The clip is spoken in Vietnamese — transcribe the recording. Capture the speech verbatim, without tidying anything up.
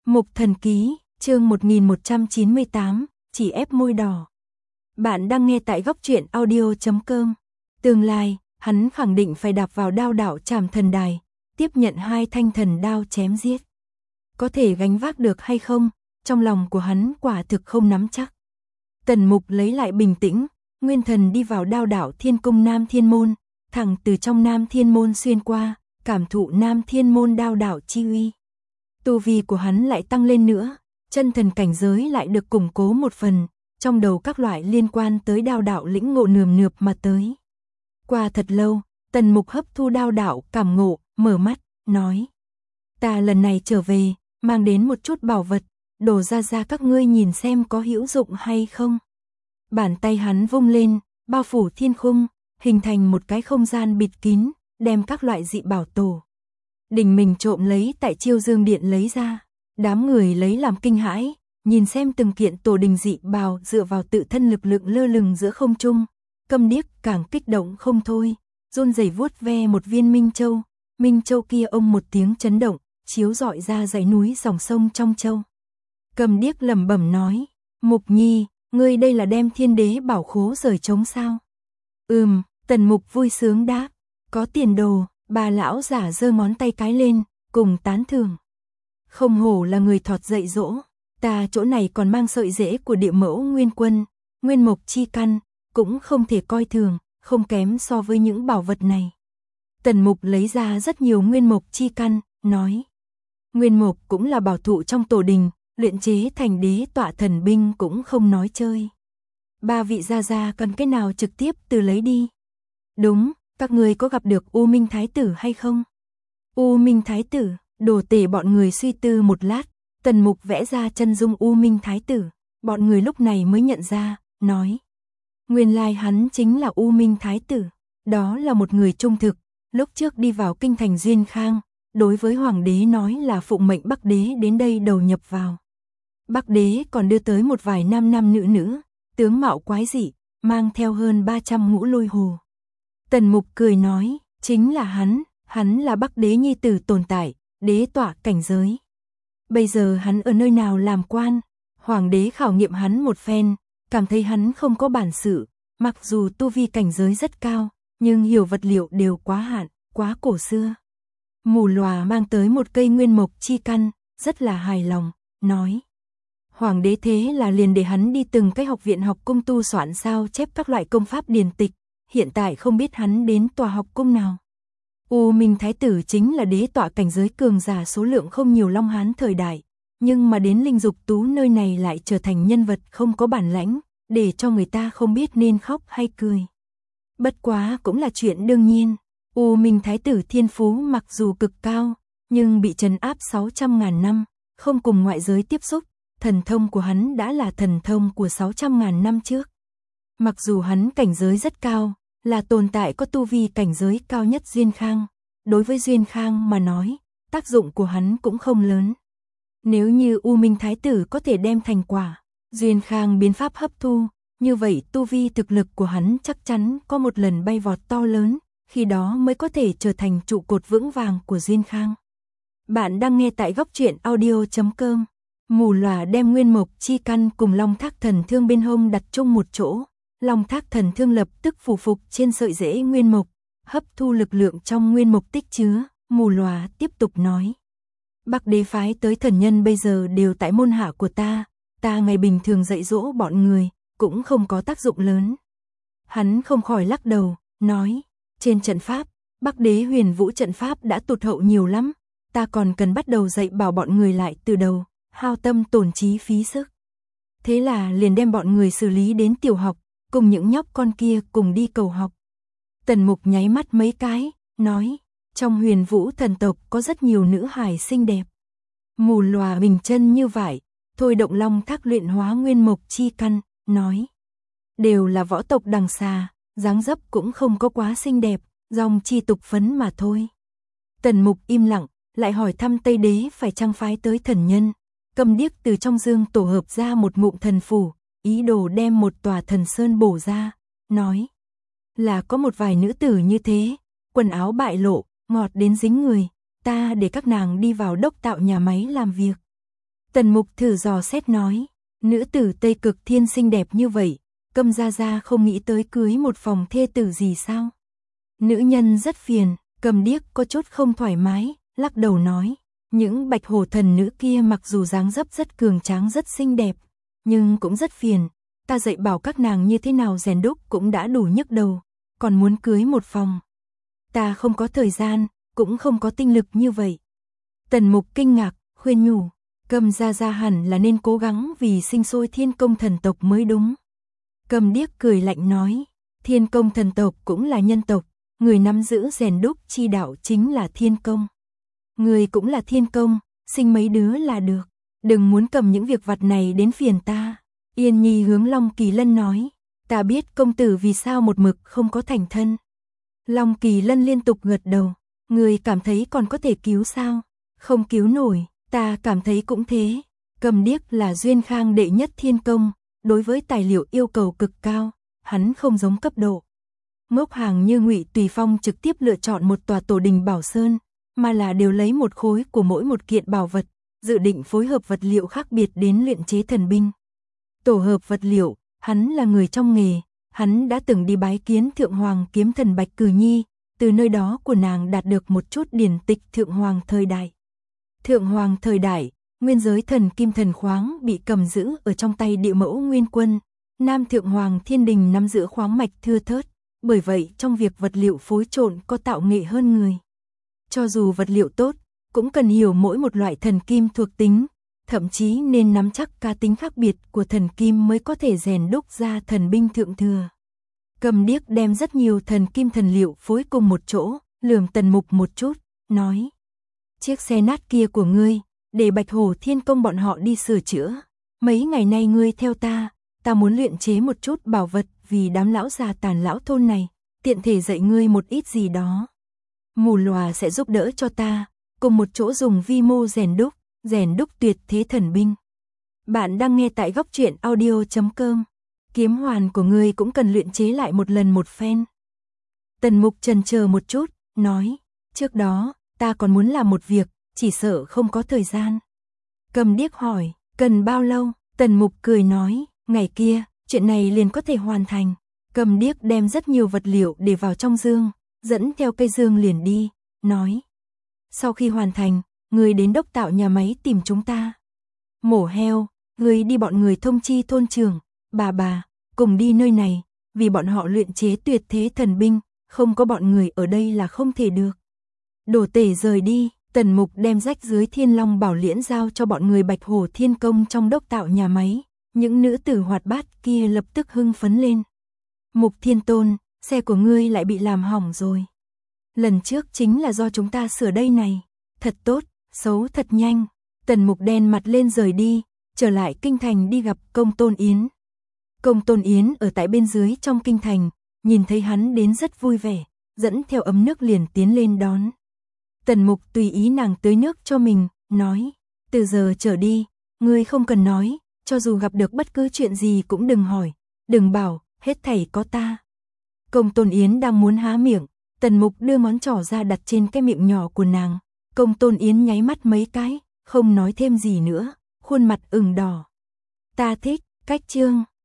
Mục Thần Ký, chương một nghìn một trăm chín mươi tám, chỉ ép môi đỏ. Bạn đang nghe tại góc truyện audio chấm com. Tương lai, hắn khẳng định phải đạp vào đao đạo Trảm Thần Đài, tiếp nhận hai thanh thần đao chém giết. Có thể gánh vác được hay không, trong lòng của hắn quả thực không nắm chắc. Tần Mục lấy lại bình tĩnh, nguyên thần đi vào đao đạo Thiên Cung Nam Thiên Môn, thẳng từ trong Nam Thiên Môn xuyên qua, cảm thụ Nam Thiên Môn đao đạo chi uy. Tu vi của hắn lại tăng lên nữa, chân thần cảnh giới lại được củng cố một phần, trong đầu các loại liên quan tới đao đạo lĩnh ngộ nườm nượp mà tới. Qua thật lâu, Tần Mục hấp thu đao đạo cảm ngộ, mở mắt, nói: ta lần này trở về, mang đến một chút bảo vật, đổ ra ra các ngươi nhìn xem có hữu dụng hay không. Bàn tay hắn vung lên, bao phủ thiên khung, hình thành một cái không gian bịt kín, đem các loại dị bảo tổ đình mình trộm lấy tại Chiêu Dương Điện lấy ra. Đám người lấy làm kinh hãi, nhìn xem từng kiện tổ đình dị bào dựa vào tự thân lực lượng lơ lửng giữa không trung. Câm Điếc càng kích động không thôi, run rẩy vuốt ve một viên Minh Châu. Minh Châu kia ông một tiếng chấn động, chiếu rọi ra dãy núi dòng sông trong châu. Câm Điếc lẩm bẩm nói: Mục Nhi, ngươi đây là đem thiên đế bảo khố rời trống sao? Ừm, Tần Mục vui sướng đáp. Có tiền đồ. Bà lão giả giơ ngón tay cái lên, cùng tán thưởng. Không hổ là người thọt dạy dỗ, ta chỗ này còn mang sợi rễ của địa mẫu nguyên quân, nguyên mộc chi căn, cũng không thể coi thường, không kém so với những bảo vật này. Tần Mục lấy ra rất nhiều nguyên mộc chi căn, nói: nguyên mộc cũng là bảo thụ trong tổ đình, luyện chế thành đế tọa thần binh cũng không nói chơi. Ba vị gia gia cần cái nào trực tiếp từ lấy đi. Đúng. Các người có gặp được U Minh Thái Tử hay không? U Minh Thái Tử, đồ tể bọn người suy tư một lát, Tần Mục vẽ ra chân dung U Minh Thái Tử, bọn người lúc này mới nhận ra, nói: nguyên lai hắn chính là U Minh Thái Tử, đó là một người trung thực, lúc trước đi vào kinh thành Duyên Khang, đối với Hoàng đế nói là phụng mệnh Bắc đế đến đây đầu nhập vào. Bắc đế còn đưa tới một vài nam nam nữ nữ, tướng mạo quái dị, mang theo hơn ba trăm ngũ lôi hồ. Tần Mục cười nói: chính là hắn, hắn là Bắc đế nhi tử tồn tại, đế tọa cảnh giới. Bây giờ hắn ở nơi nào làm quan? Hoàng đế khảo nghiệm hắn một phen, cảm thấy hắn không có bản sự, mặc dù tu vi cảnh giới rất cao, nhưng hiểu vật liệu đều quá hạn, quá cổ xưa. Mù Lòa mang tới một cây nguyên mộc chi căn, rất là hài lòng, nói: Hoàng đế thế là liền để hắn đi từng cái học viện học cung tu soạn sao chép các loại công pháp điển tịch. Hiện tại không biết hắn đến tòa học cung nào. U Minh Thái Tử chính là đế tọa cảnh giới cường giả số lượng không nhiều Long Hán thời đại, nhưng mà đến Linh Dục Tú nơi này lại trở thành nhân vật không có bản lãnh, để cho người ta không biết nên khóc hay cười. Bất quá cũng là chuyện đương nhiên, U Minh Thái Tử thiên phú mặc dù cực cao, nhưng bị trấn áp sáu trăm ngàn năm, không cùng ngoại giới tiếp xúc, thần thông của hắn đã là thần thông của sáu trăm ngàn năm trước. Mặc dù hắn cảnh giới rất cao, là tồn tại có tu vi cảnh giới cao nhất Duyên Khang, đối với Duyên Khang mà nói, tác dụng của hắn cũng không lớn. Nếu như U Minh Thái Tử có thể đem thành quả, Duyên Khang biến pháp hấp thu, như vậy tu vi thực lực của hắn chắc chắn có một lần bay vọt to lớn, khi đó mới có thể trở thành trụ cột vững vàng của Duyên Khang. Bạn đang nghe tại góc truyện audio chấm com. Mù Lòa đem nguyên mộc chi căn cùng Long Thác Thần Thương bên hông đặt chung một chỗ. Long Thác Thần Thương lập tức phủ phục trên sợi rễ nguyên mộc, hấp thu lực lượng trong nguyên mộc tích chứa. Mù Lòa tiếp tục nói: Bắc đế phái tới thần nhân bây giờ đều tại môn hạ của ta, ta ngày bình thường dạy dỗ bọn người, cũng không có tác dụng lớn. Hắn không khỏi lắc đầu, nói: trên trận pháp, Bắc đế huyền vũ trận pháp đã tụt hậu nhiều lắm, ta còn cần bắt đầu dạy bảo bọn người lại từ đầu, hao tâm tổn trí phí sức. Thế là liền đem bọn người xử lý đến tiểu học, cùng những nhóc con kia cùng đi cầu học. Tần Mục nháy mắt mấy cái, nói: trong huyền vũ thần tộc có rất nhiều nữ hài xinh đẹp. Mù Lòa bình chân như vậy, thôi động Long Thác luyện hóa nguyên mộc chi căn, nói: đều là võ tộc đằng xà, dáng dấp cũng không có quá xinh đẹp, dòng chi tục phấn mà thôi. Tần Mục im lặng, lại hỏi thăm Tây đế phải chăng phái tới thần nhân. Câm Điếc từ trong dương tổ hợp ra một ngụm thần phủ, ý đồ đem một tòa thần sơn bổ ra, nói: là có một vài nữ tử như thế, quần áo bại lộ, ngọt đến dính người, ta để các nàng đi vào đốc tạo nhà máy làm việc. Tần Mục thử dò xét nói, nữ tử Tây Cực Thiên xinh đẹp như vậy, Câm gia gia không nghĩ tới cưới một phòng thê tử gì sao? Nữ nhân rất phiền, Cầm Điếc có chút không thoải mái, lắc đầu nói, những bạch hổ thần nữ kia mặc dù dáng dấp rất cường tráng rất xinh đẹp, nhưng cũng rất phiền, ta dạy bảo các nàng như thế nào rèn đúc cũng đã đủ nhức đầu, còn muốn cưới một phòng. Ta không có thời gian, cũng không có tinh lực như vậy. Tần Mục kinh ngạc, khuyên nhủ, Câm gia gia hẳn là nên cố gắng vì sinh sôi Thiên Công thần tộc mới đúng. Cầm Điếc cười lạnh nói, Thiên Công thần tộc cũng là nhân tộc, người nắm giữ rèn đúc chi đạo chính là Thiên Công. Người cũng là Thiên Công, sinh mấy đứa là được, đừng muốn cầm những việc vặt này đến phiền ta. Yên Nhi hướng Long Kỳ Lân nói, ta biết công tử vì sao một mực không có thành thân. Long Kỳ Lân liên tục gật đầu, người cảm thấy còn có thể cứu sao? Không cứu nổi, ta cảm thấy cũng thế. Cầm Điếc là duyên khang đệ nhất Thiên Công, đối với tài liệu yêu cầu cực cao, hắn không giống cấp độ. Ngốc hàng như Ngụy Tùy Phong trực tiếp lựa chọn một tòa tổ đình Bảo Sơn, mà là đều lấy một khối của mỗi một kiện bảo vật, dự định phối hợp vật liệu khác biệt đến luyện chế thần binh. Tổ hợp vật liệu, hắn là người trong nghề, hắn đã từng đi bái kiến Thượng Hoàng kiếm thần Bạch Cử Nhi, từ nơi đó của nàng đạt được một chút điển tịch Thượng Hoàng thời đại. Thượng Hoàng thời đại, nguyên giới thần kim thần khoáng bị cầm giữ ở trong tay địa mẫu Nguyên Quân, Nam Thượng Hoàng Thiên Đình nắm giữ khoáng mạch thưa thớt, bởi vậy trong việc vật liệu phối trộn có tạo nghệ hơn người. Cho dù vật liệu tốt, cũng cần hiểu mỗi một loại thần kim thuộc tính, thậm chí nên nắm chắc cá tính khác biệt của thần kim mới có thể rèn đúc ra thần binh thượng thừa. Cầm Điếc đem rất nhiều thần kim thần liệu phối cùng một chỗ, lườm Tần Mục một chút, nói, chiếc xe nát kia của ngươi, để Bạch Hổ Thiên Công bọn họ đi sửa chữa. Mấy ngày nay ngươi theo ta, ta muốn luyện chế một chút bảo vật vì đám lão già tàn lão thôn này, tiện thể dạy ngươi một ít gì đó. Mù Lòa sẽ giúp đỡ cho ta, cùng một chỗ dùng vi mô rèn đúc, rèn đúc tuyệt thế thần binh. Bạn đang nghe tại góc truyện audio chấm com. Kiếm hoàn của ngươi cũng cần luyện chế lại một lần một phen. Tần Mục chần chờ một chút, nói, trước đó, ta còn muốn làm một việc, chỉ sợ không có thời gian. Cầm Điếc hỏi, cần bao lâu? Tần Mục cười nói, ngày kia, chuyện này liền có thể hoàn thành. Cầm Điếc đem rất nhiều vật liệu để vào trong dương, dẫn theo cây dương liền đi, nói, sau khi hoàn thành, người đến đốc tạo nhà máy tìm chúng ta. Mổ heo, người đi bọn người thông chi thôn trưởng, bà bà, cùng đi nơi này, vì bọn họ luyện chế tuyệt thế thần binh, không có bọn người ở đây là không thể được. Đổ Tể rời đi, Tần Mục đem rách dưới Thiên Long Bảo Liễn giao cho bọn người Bạch Hổ Thiên Công trong đốc tạo nhà máy, những nữ tử hoạt bát kia lập tức hưng phấn lên. Mục Thiên Tôn, xe của ngươi lại bị làm hỏng rồi. Lần trước chính là do chúng ta sửa đây này, thật tốt, xấu thật nhanh. Tần Mục đen mặt lên rời đi, trở lại kinh thành đi gặp Công Tôn Yến. Công Tôn Yến ở tại bên dưới trong kinh thành, nhìn thấy hắn đến rất vui vẻ, dẫn theo ấm nước liền tiến lên đón. Tần Mục tùy ý nàng tưới nước cho mình, nói, từ giờ trở đi, ngươi không cần nói, cho dù gặp được bất cứ chuyện gì cũng đừng hỏi, đừng bảo, hết thảy có ta. Công Tôn Yến đang muốn há miệng, Tần Mục đưa ngón trỏ ra đặt trên cái miệng nhỏ của nàng, Công Tôn Yến nháy mắt mấy cái, không nói thêm gì nữa, khuôn mặt ửng đỏ. Ta thích, cách chương.